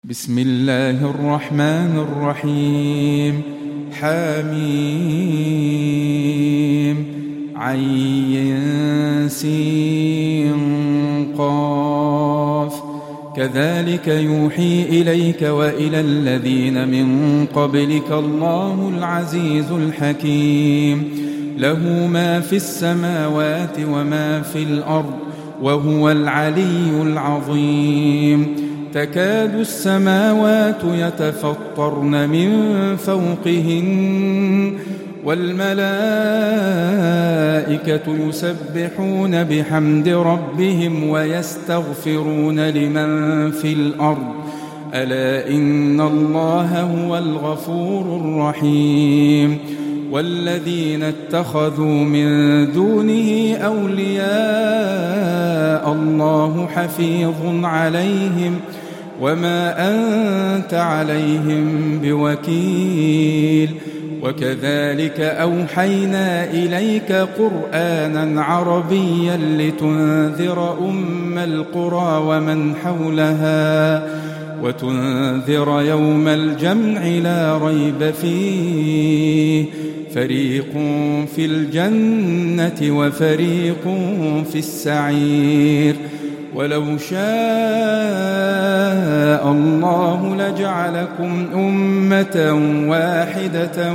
بسم الله الرحمن الرحيم. حميم عين سين قاف. كذلك يوحي إليك وإلى الذين من قبلك الله العزيز الحكيم. له ما في السماوات وما في الأرض وهو العلي العظيم. تكاد السماوات يتفطرن من فوقهن والملائكة يسبحون بحمد ربهم ويستغفرون لمن في الأرض ألا إن الله هو الغفور الرحيم. والذين اتخذوا من دونه أولياء الله حفيظ عليهم وما أنت عليهم بوكيل. وكذلك أوحينا إليك قرآنا عربيا لتنذر أم القرى ومن حولها وتنذر يوم الجمع لا ريب فيه. فريق في الجنة وفريق في السعير. ولو شاء الله لجعلكم أمة واحدة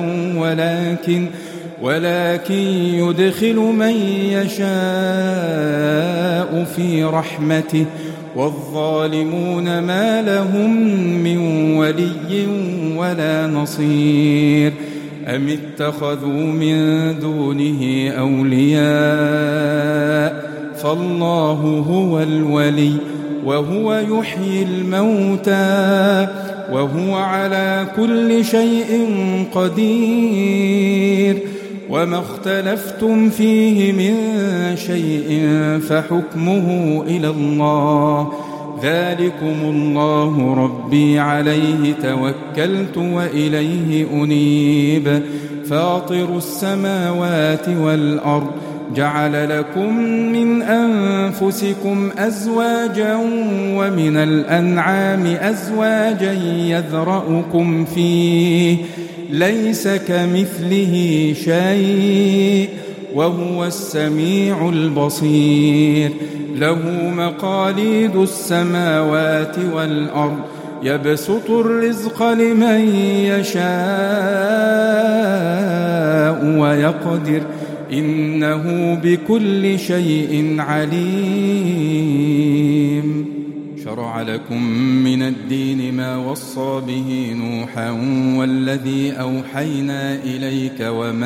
ولكن يدخل من يشاء في رحمته والظالمون ما لهم من ولي ولا نصير. أم اتخذوا من دونه أولياء فالله هو الولي وهو يحيي الموتى وهو على كل شيء قدير. وما اختلفتم فيه من شيء فحكمه إلى الله. ذلكم الله ربي عليه توكلت وإليه أنيب. فاطر السماوات والأرض جعل لكم من أنفسكم أزواجا ومن الأنعام أزواجا يذرأكم فيه ليس كمثله شيء وهو السميع البصير. له مقاليد السماوات والأرض يبسط الرزق لمن يشاء ويقدر إنه بكل شيء عليم. شرع لكم من الدين ما وصى به نوحا والذي أوحينا إليك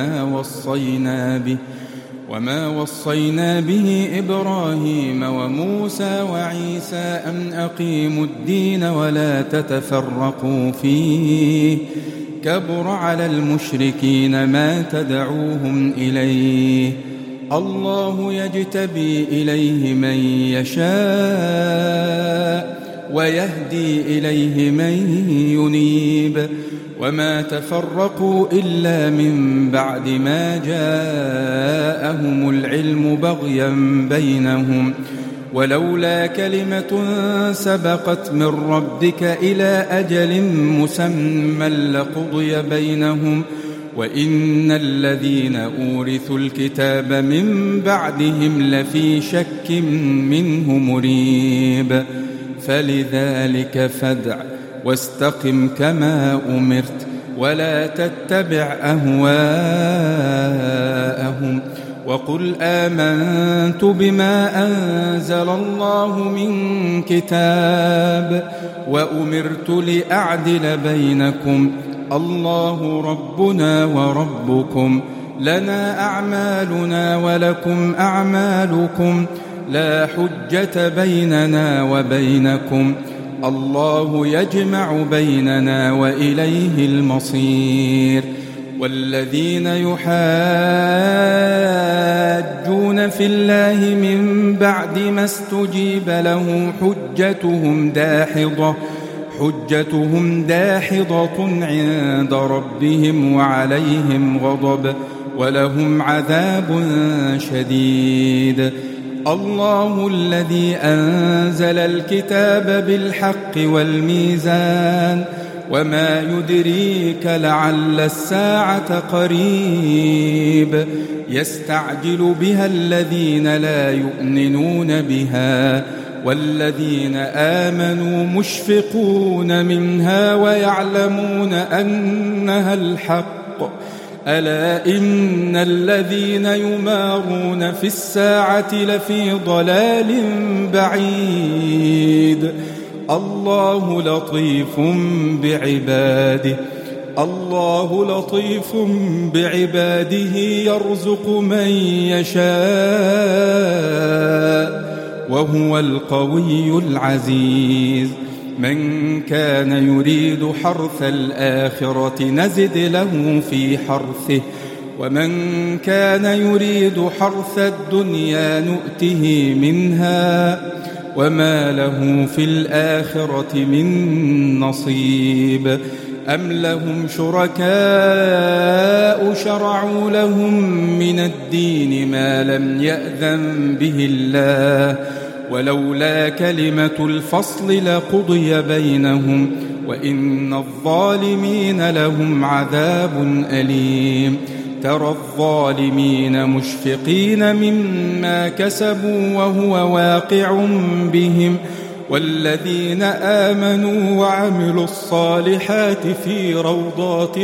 وما وصينا به إبراهيم وموسى وعيسى أن أقيموا الدين ولا تتفرقوا فيه. كبر على المشركين ما تدعوهم إليه. الله يجتبي إليه من يشاء ويهدي إليه من ينيب. وما تفرقوا إلا من بعد ما جاءهم العلم بغيا بينهم ولولا كلمة سبقت من ربك إلى أجل مسمى لقضي بينهم وإن الذين أورثوا الكتاب من بعدهم لفي شك منه مريب. فلذلك فادع واستقم كما أمرت ولا تتبع أهواءهم وقل آمنت بما أنزل الله من كتاب وأمرت لأعدل بينكم الله ربنا وربكم لنا أعمالنا ولكم أعمالكم لا حجة بيننا وبينكم الله يجمع بيننا وإليه المصير. والذين يحاجون في الله من بعد ما استجيب له حجتهم داحضة عند ربهم وعليهم غضب ولهم عذاب شديد. الله الذي أنزل الكتاب بالحق والميزان وما يدريك لعل الساعة قريب يستعجل بها الذين لا يؤمنون بها والذين آمنوا مشفقون منها ويعلمون أنها الحق ألا إن الذين يمارون في الساعة لفي ضلال بعيد الله لطيف بعباده يرزق من يشاء وهو القوي العزيز من كان يريد حرث الآخرة نزد له في حرثه ومن كان يريد حرث الدنيا نؤته منها وما له في الآخرة من نصيب أم لهم شركاء شرعوا لهم من الدين ما لم يأذن به الله ولولا كلمة الفصل لقضي بينهم وإن الظالمين لهم عذاب أليم ترى الظالمين مشفقين مما كسبوا وهو واقع بهم والذين آمنوا وعملوا الصالحات في روضات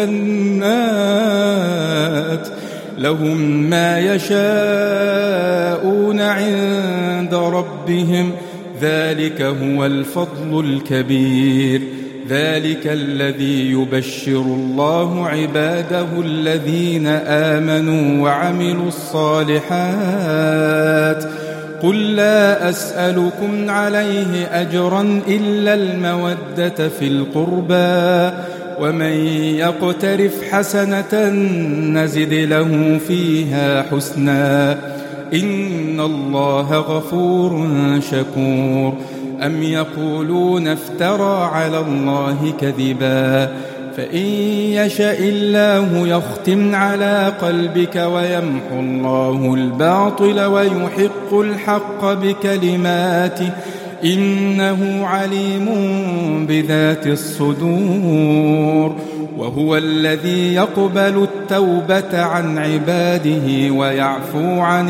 الجنات لهم ما يشاءون عند ربهم ذلك هو الفضل الكبير ذلك الذي يبشر الله عباده الذين آمنوا وعملوا الصالحات قل لا أسألكم عليه أجرا إلا المودة في القربى ومن يقترف حسنة نزد له فيها حسنا إن الله غفور شكور أم يقولون افترى على الله كذبا فإن يشاء الله يختم على قلبك ويمحو الله الباطل ويحق الحق بكلماته إنه عليم بذات الصدور وهو الذي يقبل التوبة عن عباده ويعفو عن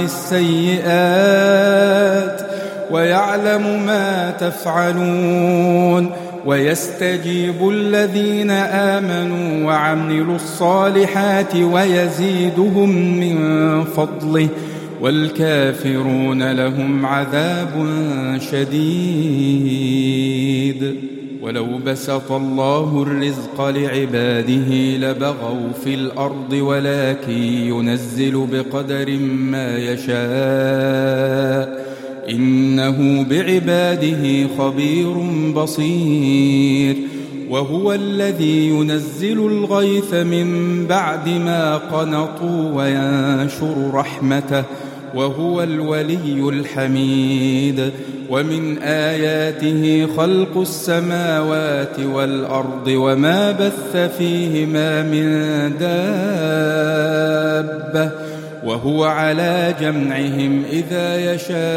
السيئات ويعلم ما تفعلون ويستجيب الذين آمنوا وعملوا الصالحات ويزيدهم من فضله والكافرون لهم عذاب شديد ولو بسط الله الرزق لعباده لبغوا في الأرض ولكن ينزل بقدر ما يشاء إنه بعباده خبير بصير وهو الذي ينزل الغيث من بعد ما قنطوا وينشر رحمته وهو الولي الحميد ومن آياته خلق السماوات والأرض وما بث فيهما من دابة وهو على جمعهم إذا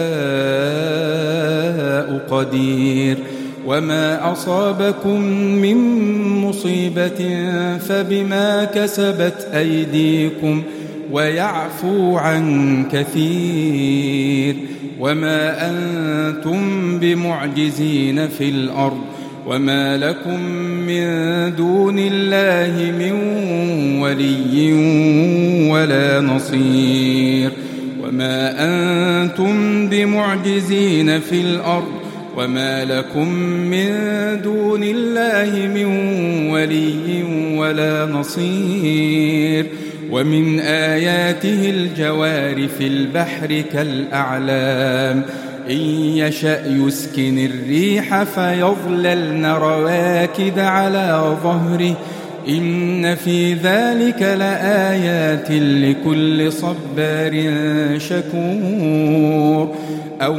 يشاء قدير وما أصابكم من مصيبة فبما كسبت أيديكم ويعفو عن كثير وما أنتم بمعجزين في الأرض وما لكم من دون الله من ولي ولا نصير وما أنتم بمعجزين في الأرض وما لكم من دون الله من ولي ولا نصير ومن آياته الجوار في البحر كالأعلام إن يشأ يسكن الريح فيظللن رواكد على ظهره إن في ذلك لآيات لكل صبار شكور أو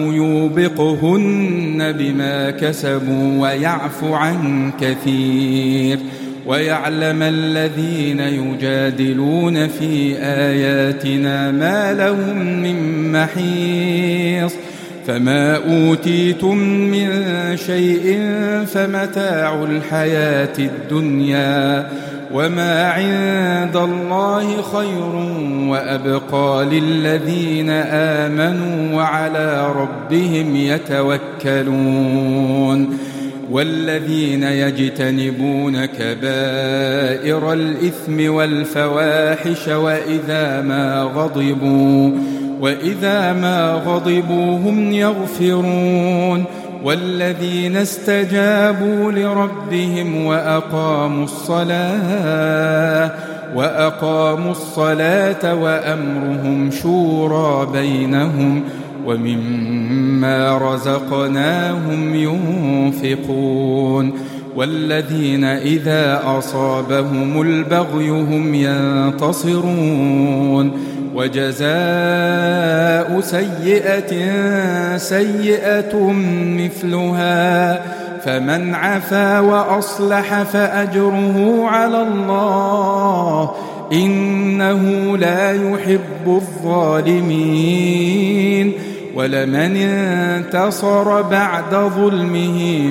يوبقهن بما كسبوا ويعفو عن كثير ويعلم الذين يجادلون في آياتنا ما لهم من محيص فما أوتيتم من شيء فمتاع الحياة الدنيا وما عند الله خير وأبقى للذين آمنوا وعلى ربهم يتوكلون والذين يجتنبون كبائر الإثم والفواحش وإذا ما غضبوا هم يغفرون والذين استجابوا لربهم وأقاموا الصلاة وأمرهم شورى بينهم ومما رزقناهم ينفقون والذين إذا أصابهم البغي هم ينتصرون وجزاء سيئة مثلها فمن عفا وأصلح فأجره على الله إنه لا يحب الظالمين ولمن انتصر بعد ظلمه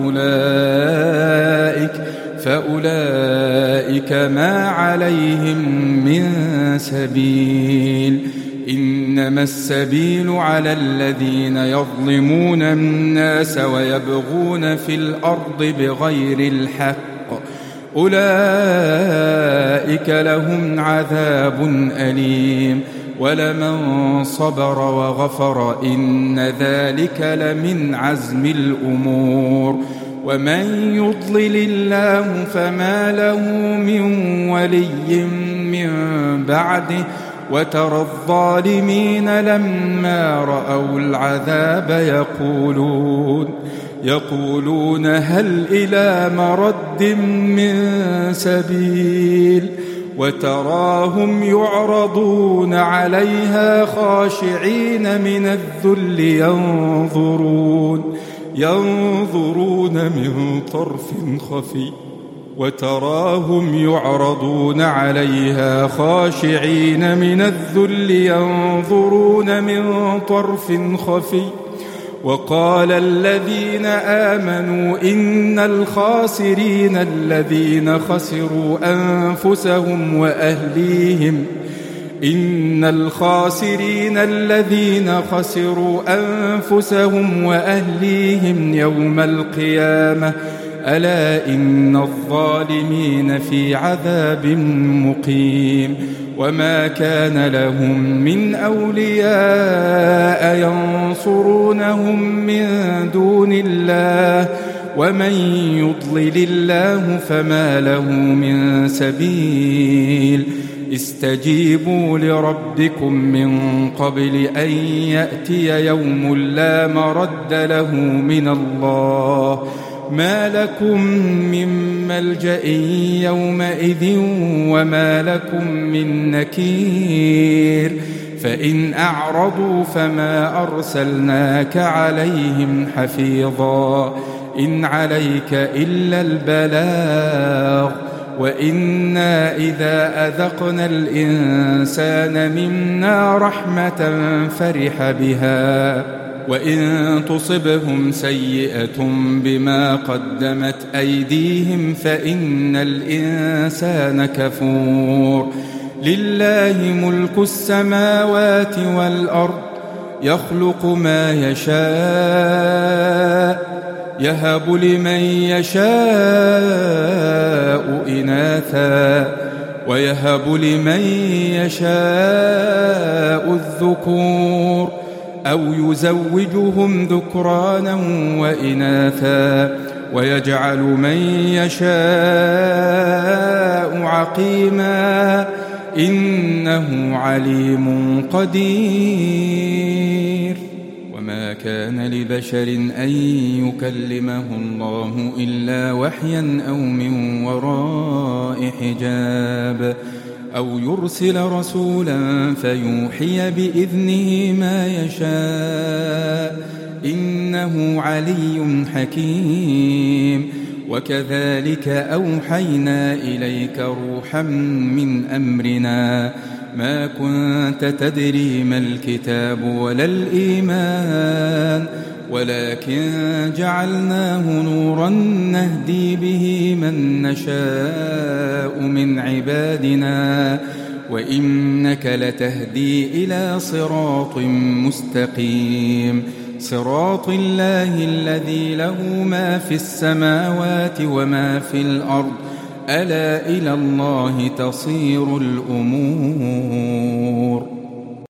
فأولئك ما عليهم من سبيل إنما السبيل على الذين يظلمون الناس ويبغون في الأرض بغير الحق أولئك لهم عذاب أليم ولمن صبر وغفر إن ذلك لمن عزم الأمور ومن يضلل الله فما له من ولي من بعده وترى الظالمين لما رأوا العذاب يقولون هل إلى مرد من سبيل وتراهم يعرضون عليها خاشعين من الذل ينظرون من طرف خفي وتراهم يعرضون عليها خاشعين من الذل ينظرون من طرف خفي وقال الذين آمنوا إن الخاسرين الذين خسروا أنفسهم وأهليهم يوم القيامة ألا إن الظالمين في عذاب مقيم وما كان لهم من أولياء ينصرونهم من دون الله ومن يضلل الله فما له من سبيل استجيبوا لربكم من قبل أن يأتي يوم لا مرد له من الله ما لكم من ملجأ يومئذ وما لكم من نكير فإن أعرضوا فما أرسلناك عليهم حفيظا إن عليك إلا البلاغ وإنا إذا أذقنا الإنسان منا رحمة فرح بها وإن تصبهم سيئة بما قدمت أيديهم فإن الإنسان كفور لله ملك السماوات والأرض يخلق ما يشاء يهب لمن يشاء إناثا ويهب لمن يشاء الذكور أو يزوجهم ذكرانا وإناثا ويجعل من يشاء عقيما إنه عليم قدير وما كان لبشر أن يكلمه الله إلا وحيا أو من وراء حجاب أو يرسل رسولا فيوحي بإذنه ما يشاء إنه علي حكيم وكذلك أوحينا إليك روحا من أمرنا ما كنت تدري ما الكتاب ولا الإيمان ولكن جعلناه نورا نهدي به من نشاء من عبادنا وإنك لتهدي إلى صراط مستقيم صراط الله الذي له ما في السماوات وما في الأرض ألا إلى الله تصير الأمور